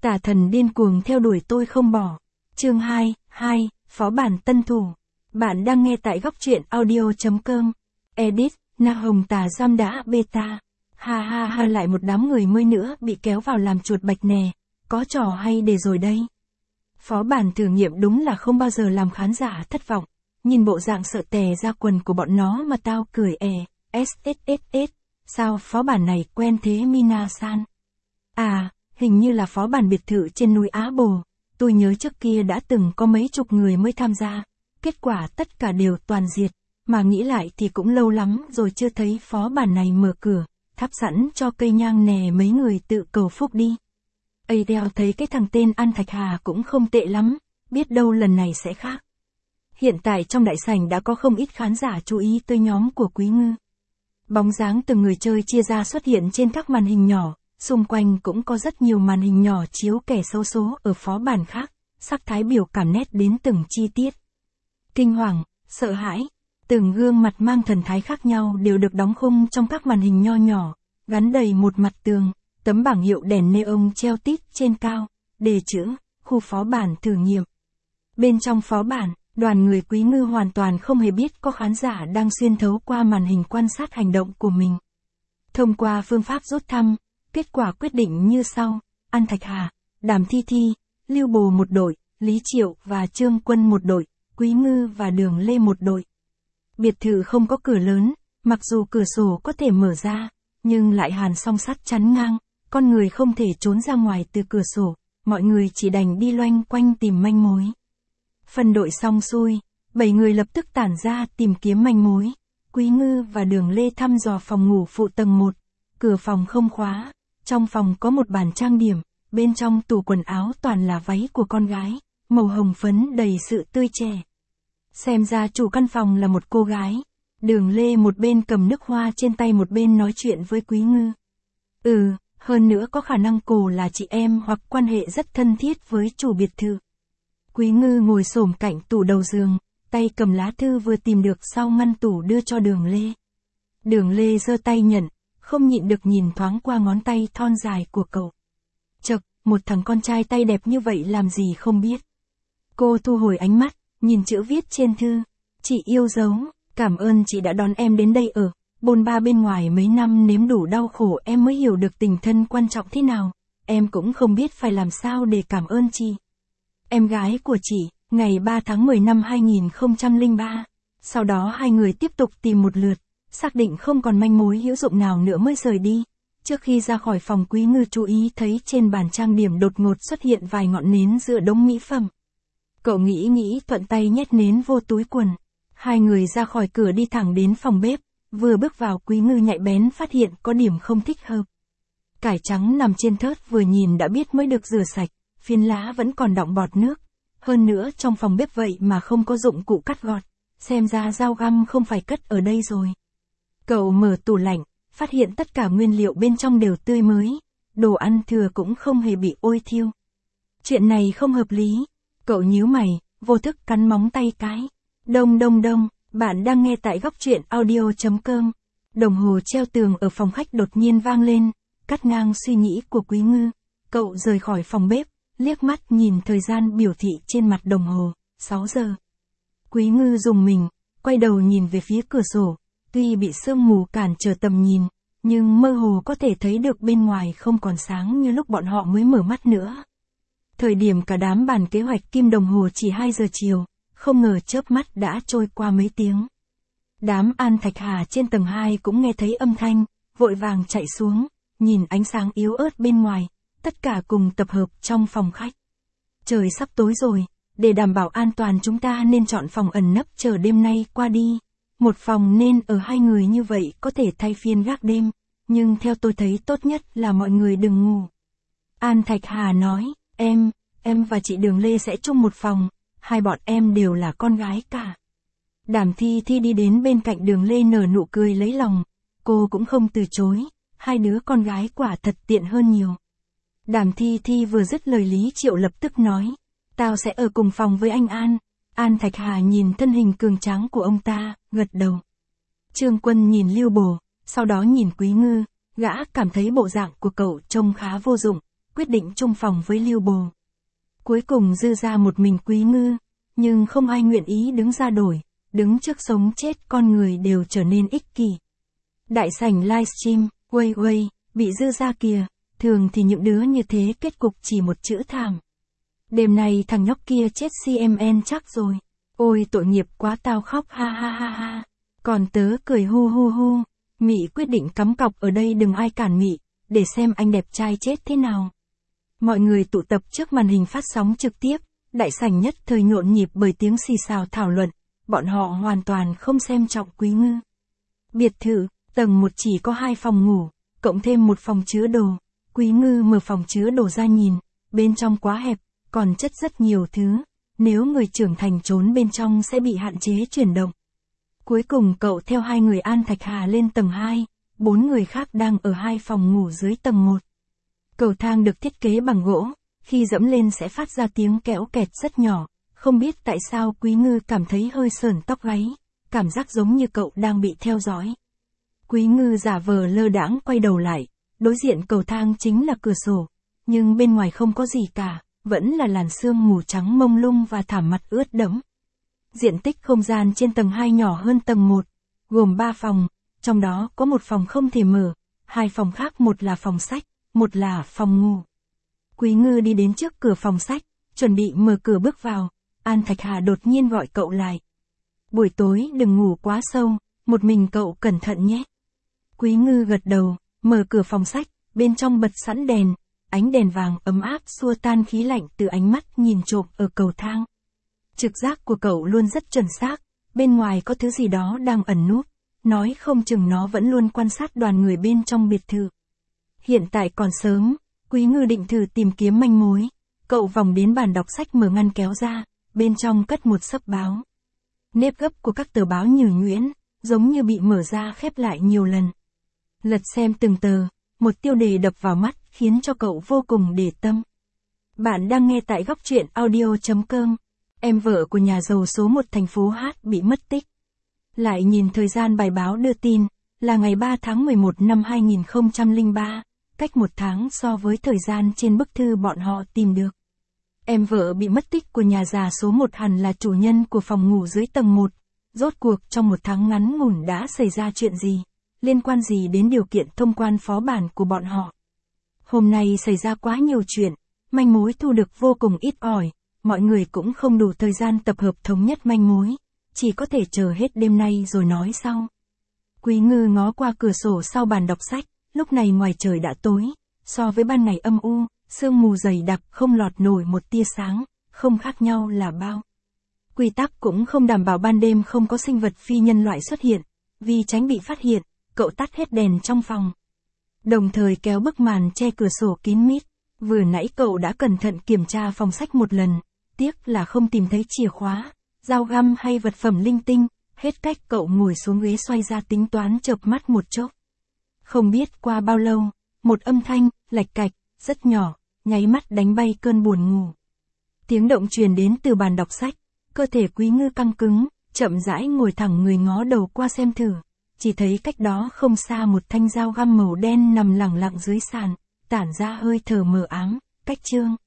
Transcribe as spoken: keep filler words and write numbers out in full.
Tà thần điên cuồng theo đuổi tôi không bỏ. Chương hai, hai, phó bản tân thủ. Bạn đang nghe tại góc truyện audio.com. Edit, Na Hồng Tà giam đã beta. Ha ha ha, lại một đám người mới nữa bị kéo vào làm chuột bạch nè. Có trò hay để rồi đây. Phó bản thử nghiệm đúng là không bao giờ làm khán giả thất vọng. Nhìn bộ dạng sợ tè ra quần của bọn nó mà tao cười è. SSSS. Sao phó bản này quen thế Mina-san? À, hình như là phó bản biệt thự trên núi Á Bồ. Tôi nhớ trước kia đã từng có mấy chục người mới tham gia. Kết quả tất cả đều toàn diệt. Mà nghĩ lại thì cũng lâu lắm rồi chưa thấy phó bản này mở cửa. Thắp sẵn cho cây nhang nè, mấy người tự cầu phúc đi. Ây đeo, thấy cái thằng tên An Thạch Hà cũng không tệ lắm. Biết đâu lần này sẽ khác. Hiện tại trong đại sảnh đã có không ít khán giả chú ý tới nhóm của Quý Ngư. Bóng dáng từng người chơi chia ra xuất hiện trên các màn hình nhỏ. Xung quanh cũng có rất nhiều màn hình nhỏ chiếu kẻ xấu số ở phó bản khác, sắc thái biểu cảm nét đến từng chi tiết. Kinh hoàng, sợ hãi, từng gương mặt mang thần thái khác nhau đều được đóng khung trong các màn hình nho nhỏ, gắn đầy một mặt tường, tấm bảng hiệu đèn neon treo tít trên cao, đề chữ, khu phó bản thử nghiệm. Bên trong phó bản, đoàn người Quý Ngư hoàn toàn không hề biết có khán giả đang xuyên thấu qua màn hình quan sát hành động của mình. Thông qua phương pháp rút thăm, kết quả quyết định như sau: An Thạch Hà, Đàm Thi Thi, Lưu Bồ một đội, Lý Triệu và Trương Quân một đội, Quý Ngư và Đường Lê một đội. Biệt thự không có cửa lớn, mặc dù cửa sổ có thể mở ra, nhưng lại hàn song sắt chắn ngang, con người không thể trốn ra ngoài từ cửa sổ, mọi người chỉ đành đi loanh quanh tìm manh mối. Phân đội xong xuôi, bảy người lập tức tản ra tìm kiếm manh mối. Quý Ngư và Đường Lê thăm dò phòng ngủ phụ tầng một, cửa phòng không khóa. Trong phòng có một bàn trang điểm, bên trong tủ quần áo toàn là váy của con gái, màu hồng phấn đầy sự tươi trẻ. Xem ra chủ căn phòng là một cô gái. Đường Lê một bên cầm nước hoa trên tay một bên nói chuyện với Quý Ngư. Ừ, hơn nữa có khả năng cô là chị em hoặc quan hệ rất thân thiết với chủ biệt thự. Quý Ngư ngồi xổm cạnh tủ đầu giường, tay cầm lá thư vừa tìm được sau ngăn tủ đưa cho Đường Lê. Đường Lê giơ tay nhận, không nhịn được nhìn thoáng qua ngón tay thon dài của cậu. Chậc, một thằng con trai tay đẹp như vậy làm gì không biết. Cô thu hồi ánh mắt, nhìn chữ viết trên thư. Chị yêu dấu, cảm ơn chị đã đón em đến đây ở, bôn ba bên ngoài mấy năm nếm đủ đau khổ em mới hiểu được tình thân quan trọng thế nào. Em cũng không biết phải làm sao để cảm ơn chị. Em gái của chị, ngày ba tháng mười năm hai nghìn không trăm lẻ ba. Sau đó hai người tiếp tục tìm một lượt. Xác định không còn manh mối hữu dụng nào nữa mới rời đi. Trước khi ra khỏi phòng, Quý Ngư chú ý thấy trên bàn trang điểm đột ngột xuất hiện vài ngọn nến giữa đống mỹ phẩm. Cậu nghĩ nghĩ thuận tay nhét nến vô túi quần. Hai người ra khỏi cửa đi thẳng đến phòng bếp. Vừa bước vào, Quý Ngư nhạy bén phát hiện có điểm không thích hợp. Cải trắng nằm trên thớt vừa nhìn đã biết mới được rửa sạch, phiến lá vẫn còn đọng bọt nước. Hơn nữa trong phòng bếp vậy mà không có dụng cụ cắt gọt. Xem ra dao găm không phải cất ở đây rồi. Cậu mở tủ lạnh, phát hiện tất cả nguyên liệu bên trong đều tươi mới, đồ ăn thừa cũng không hề bị ôi thiêu. Chuyện này không hợp lý. Cậu nhíu mày, vô thức cắn móng tay cái. Đông đông đông, bạn đang nghe tại góc truyện audio.com. Đồng hồ treo tường ở phòng khách đột nhiên vang lên, cắt ngang suy nghĩ của Quý Ngư. Cậu rời khỏi phòng bếp, liếc mắt nhìn thời gian biểu thị trên mặt đồng hồ, sáu giờ. Quý Ngư rùng mình, quay đầu nhìn về phía cửa sổ. Tuy bị sương mù cản trở tầm nhìn, nhưng mơ hồ có thể thấy được bên ngoài không còn sáng như lúc bọn họ mới mở mắt nữa. Thời điểm cả đám bàn kế hoạch kim đồng hồ chỉ hai giờ chiều, không ngờ chớp mắt đã trôi qua mấy tiếng. Đám An Thạch Hà trên tầng hai cũng nghe thấy âm thanh, vội vàng chạy xuống, nhìn ánh sáng yếu ớt bên ngoài, tất cả cùng tập hợp trong phòng khách. Trời sắp tối rồi, để đảm bảo an toàn chúng ta nên chọn phòng ẩn nấp chờ đêm nay qua đi. Một phòng nên ở hai người như vậy có thể thay phiên gác đêm, nhưng theo tôi thấy tốt nhất là mọi người đừng ngủ. An Thạch Hà nói, em, em và chị Đường Lê sẽ chung một phòng, hai bọn em đều là con gái cả. Đàm Thi Thi đi đến bên cạnh Đường Lê nở nụ cười lấy lòng, cô cũng không từ chối, hai đứa con gái quả thật tiện hơn nhiều. Đàm Thi Thi vừa dứt lời, Lý Triệu lập tức nói, tao sẽ ở cùng phòng với anh An. An Thạch Hà nhìn thân hình cường tráng của ông ta, gật đầu. Trương Quân nhìn Lưu Bồ, sau đó nhìn Quý Ngư, gã cảm thấy bộ dạng của cậu trông khá vô dụng, quyết định chung phòng với Lưu Bồ. Cuối cùng dư ra một mình Quý Ngư, nhưng không ai nguyện ý đứng ra đổi, đứng trước sống chết con người đều trở nên ích kỷ. Đại sảnh livestream, Uây Uây, bị dư ra kìa, thường thì những đứa như thế kết cục chỉ một chữ thảm. Đêm này thằng nhóc kia chết xê em en chắc rồi. Ôi tội nghiệp quá tao khóc ha ha ha ha. Còn tớ cười hu hu hu. Mị quyết định cắm cọc ở đây đừng ai cản Mị, để xem anh đẹp trai chết thế nào. Mọi người tụ tập trước màn hình phát sóng trực tiếp, đại sảnh nhất thời nhộn nhịp bởi tiếng xì xào thảo luận, bọn họ hoàn toàn không xem trọng Quý Ngư. Biệt thự, tầng một chỉ có hai phòng ngủ, cộng thêm một phòng chứa đồ. Quý Ngư mở phòng chứa đồ ra nhìn, bên trong quá hẹp, còn chất rất nhiều thứ, nếu người trưởng thành trốn bên trong sẽ bị hạn chế chuyển động. Cuối cùng cậu theo hai người An Thạch Hà lên tầng hai, bốn người khác đang ở hai phòng ngủ dưới tầng một. Cầu thang được thiết kế bằng gỗ, khi dẫm lên sẽ phát ra tiếng kéo kẹt rất nhỏ, không biết tại sao Quý Ngư cảm thấy hơi sởn tóc gáy, cảm giác giống như cậu đang bị theo dõi. Quý Ngư giả vờ lơ đãng quay đầu lại, đối diện cầu thang chính là cửa sổ, nhưng bên ngoài không có gì cả, vẫn là làn sương mù trắng mông lung và thảm mặt ướt đẫm. Diện tích không gian trên tầng hai nhỏ hơn tầng một, gồm ba phòng, trong đó có một phòng không thể mở, hai phòng khác một là phòng sách, một là phòng ngủ. Quý Ngư đi đến trước cửa phòng sách, chuẩn bị mở cửa bước vào, An Thạch Hà đột nhiên gọi cậu lại. Buổi tối đừng ngủ quá sâu, một mình cậu cẩn thận nhé. Quý Ngư gật đầu, mở cửa phòng sách, bên trong bật sẵn đèn, ánh đèn vàng ấm áp xua tan khí lạnh từ ánh mắt nhìn trộm ở cầu thang. Trực giác của cậu luôn rất chuẩn xác, bên ngoài có thứ gì đó đang ẩn núp, nói không chừng nó vẫn luôn quan sát đoàn người bên trong biệt thự. Hiện tại còn sớm, Quý Ngư định thử tìm kiếm manh mối, cậu vòng đến bàn đọc sách mở ngăn kéo ra, bên trong cất một xấp báo. Nếp gấp của các tờ báo nhừ nhuyễn, giống như bị mở ra khép lại nhiều lần. Lật xem từng tờ, một tiêu đề đập vào mắt khiến cho cậu vô cùng để tâm. Bạn đang nghe tại góc truyện audio chấm com. Em vợ của nhà giàu số một thành phố Hát bị mất tích. Lại nhìn thời gian bài báo đưa tin, là ngày ba tháng mười một năm hai nghìn không trăm lẻ ba, cách một tháng so với thời gian trên bức thư bọn họ tìm được. Em vợ bị mất tích của nhà già số một hẳn là chủ nhân của phòng ngủ dưới tầng một. Rốt cuộc trong một tháng ngắn ngủn đã xảy ra chuyện gì, liên quan gì đến điều kiện thông quan phó bản của bọn họ. Hôm nay xảy ra quá nhiều chuyện, manh mối thu được vô cùng ít ỏi, mọi người cũng không đủ thời gian tập hợp thống nhất manh mối, chỉ có thể chờ hết đêm nay rồi nói sau. Quý Ngư ngó qua cửa sổ sau bàn đọc sách, lúc này ngoài trời đã tối, so với ban ngày âm u, sương mù dày đặc không lọt nổi một tia sáng, không khác nhau là bao. Quy tắc cũng không đảm bảo ban đêm không có sinh vật phi nhân loại xuất hiện, vì tránh bị phát hiện, cậu tắt hết đèn trong phòng. Đồng thời kéo bức màn che cửa sổ kín mít, vừa nãy cậu đã cẩn thận kiểm tra phòng sách một lần, tiếc là không tìm thấy chìa khóa, dao găm hay vật phẩm linh tinh, hết cách cậu ngồi xuống ghế xoay ra tính toán chợp mắt một chốc. Không biết qua bao lâu, một âm thanh, lạch cạch, rất nhỏ, nháy mắt đánh bay cơn buồn ngủ. Tiếng động truyền đến từ bàn đọc sách, cơ thể Quý Ngư căng cứng, chậm rãi ngồi thẳng người ngó đầu qua xem thử, chỉ thấy cách đó không xa một thanh dao găm màu đen nằm lẳng lặng dưới sàn, tản ra hơi thở mờ ám, cách chương.